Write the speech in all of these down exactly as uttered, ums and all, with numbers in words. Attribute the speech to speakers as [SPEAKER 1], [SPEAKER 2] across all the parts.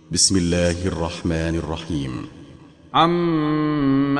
[SPEAKER 1] بسم الله الرحمن الرحيم.
[SPEAKER 2] عَمَّ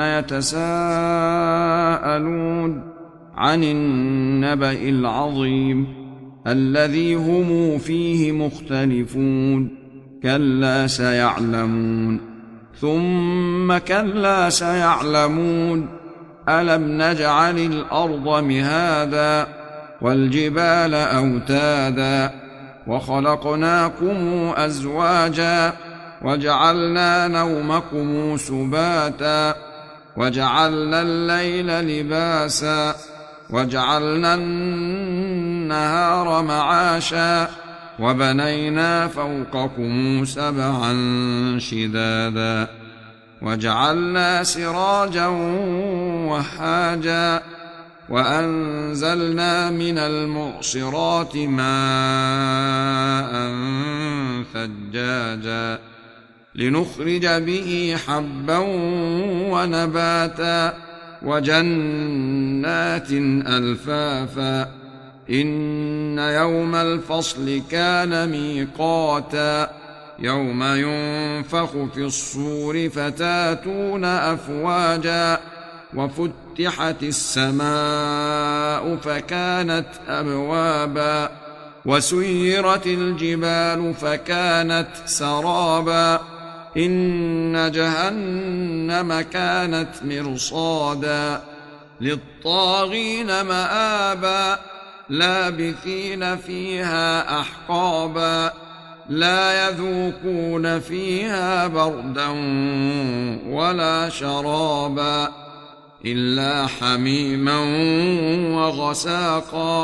[SPEAKER 2] يَتَسَاءَلُونَ عَنِ النَّبَإِ الْعَظِيمِ الَّذِي هُمْ فِيهِ مُخْتَلِفُونَ كَلَّا سَيَعْلَمُونَ ثُمَّ كَلَّا سَيَعْلَمُونَ أَلَمْ نَجْعَلِ الْأَرْضَ مِهَادًا وَالْجِبَالَ أَوْتَادًا وَخَلَقْنَاكُمْ أَزْوَاجًا وَجَعَلْنَا نَوْمَكُمْ سُبَاتًا وَجَعَلْنَا اللَّيْلَ لِبَاسًا وَجَعَلْنَا النَّهَارَ مَعَاشًا وَبَنَيْنَا فَوْقَكُمْ سَبْعًا شِدَادًا وَجَعَلْنَا سِرَاجًا وَهَّاجًا وَأَنزَلْنَا مِنَ الْمُعْصِرَاتِ مَاءً ثَجَّاجًا لِنُخْرِجَ بِهِ حَبًّا وَنَبَاتًا وَجَنَّاتٍ أَلْفَافًا إِنَّ يَوْمَ الْفَصْلِ كَانَ مِيقَاتًا يَوْمَ يُنفَخُ فِي الصُّورِ فَتَأْتُونَ أَفْوَاجًا وَفُتِحَتِ السَّمَاءُ فَكَانَتْ أَبْوَابًا وَسُيِّرَتِ الْجِبَالُ فَكَانَتْ سَرَابًا إِنَّ جَهَنَّمَ كَانَتْ مِرْصَادًا لِلطَّاغِينَ مَآبًا لَابِثِينَ فِيهَا أَحْقَابًا لَا يَذُوقُونَ فِيهَا بَرْدًا وَلَا شَرَابًا إِلَّا حَمِيمًا وَغَسَاقًا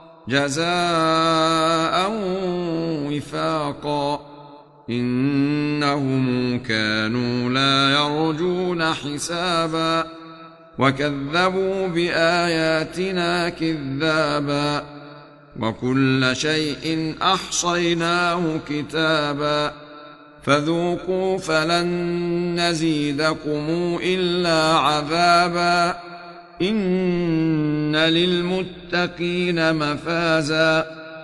[SPEAKER 2] جَزَاءً وِفَاقًا إِنَّهُمْ كَانُوا لَا يَرْجُونَ حِسَابًا وَكَذَّبُوا بِآيَاتِنَا كِذَّابًا وَكُلَّ شَيْءٍ أَحْصَيْنَاهُ كِتَابًا فَذُوقُوا فَلَن نَّزِيدَكُمْ إِلَّا عَذَابًا إِنَّ لِلْمُتَّقِينَ مَفَازًا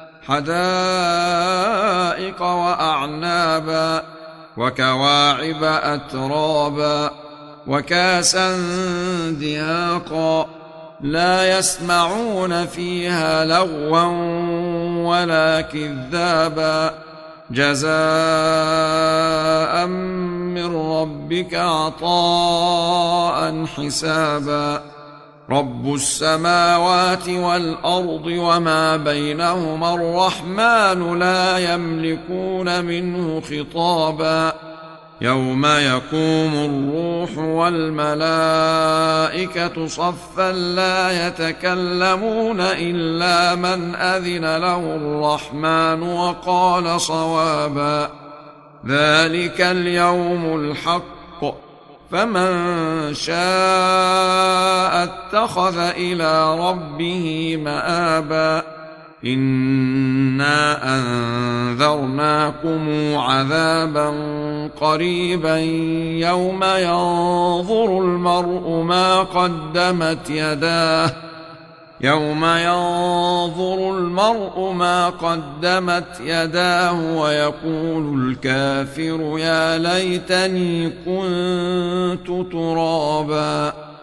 [SPEAKER 2] حَدَائِقَ وَأَعْنَابًا وَكَوَاعِبَ أَتْرَابًا وَكَأْسًا دِهَاقًا لَا يَسْمَعُونَ فِيهَا لَغْوًا وَلَا كِذَّابًا جَزَاءً مِّن رَّبِّكَ عَطَاءً حِسَابًا رَّبُّ السَّمَاوَاتِ وَالْأَرْضِ وَمَا بَيْنَهُمَا الرَّحْمَٰنُ لَا يَمْلِكُونَ مِنْهُ خِطَابًا يَوْمَ يَقُومُ الرُّوحُ وَالْمَلَائِكَةُ صَفًّا لَّا يَتَكَلَّمُونَ إِلَّا مَنْ أَذِنَ لَهُ الرَّحْمَٰنُ وَقَالَ صَوَابًا ذَلِكَ الْيَوْمُ الْحَقُّ فَمَن شَاءَ اتَّخَذَ إِلَىٰ رَبِّهِ مَآبًا إِنَّا أَنذَرْنَاكُمْ عَذَابًا قَرِيبًا يَوْمَ يَنظُرُ الْمَرْءُ مَا قَدَّمَتْ يَدَاهُ يَوْمَ يَنظُرُ الْمَرْءُ مَا قَدَّمَتْ يَدَاهُ وَيَقُولُ الْكَافِرُ يَا لَيْتَنِي كُنتُ تُرَابًا.